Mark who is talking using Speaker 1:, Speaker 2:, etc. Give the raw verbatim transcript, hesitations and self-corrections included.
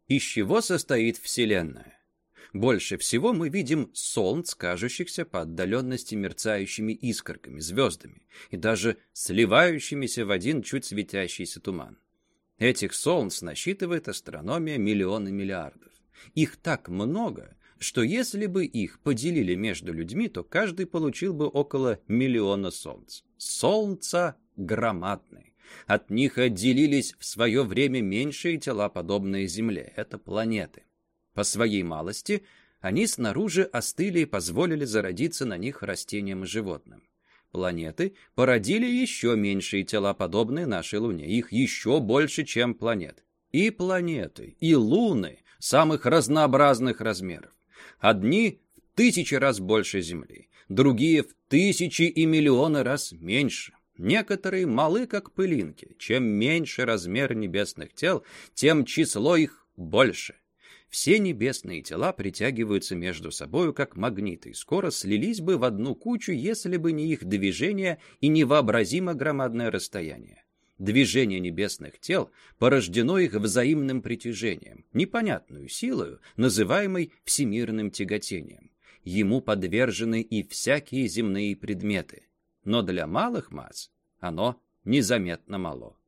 Speaker 1: Из чего состоит Вселенная? Больше всего мы видим солнц, кажущихся по отдаленности мерцающими искорками, звездами и даже сливающимися в один чуть светящийся туман. Этих солнц насчитывает астрономия миллионы миллиардов. Их так много, что если бы их поделили между людьми, то каждый получил бы около миллиона солнц. Солнца громадные. От них отделились в свое время меньшие тела, подобные Земле. Это планеты. По своей малости они снаружи остыли и позволили зародиться на них растениям и животным. Планеты породили еще меньшие тела, подобные нашей Луне. Их еще больше, чем планет. И планеты, и луны самых разнообразных размеров. Одни в тысячи раз больше Земли, другие в тысячи и миллионы раз меньше. Некоторые малы, как пылинки. Чем меньше размер небесных тел, тем число их больше. Все небесные тела притягиваются между собою, как магниты, и скоро слились бы в одну кучу, если бы не их движение и невообразимо громадное расстояние. Движение небесных тел порождено их взаимным притяжением, непонятную силою, называемой всемирным тяготением. Ему подвержены и всякие земные предметы. Но для малых масс оно незаметно мало.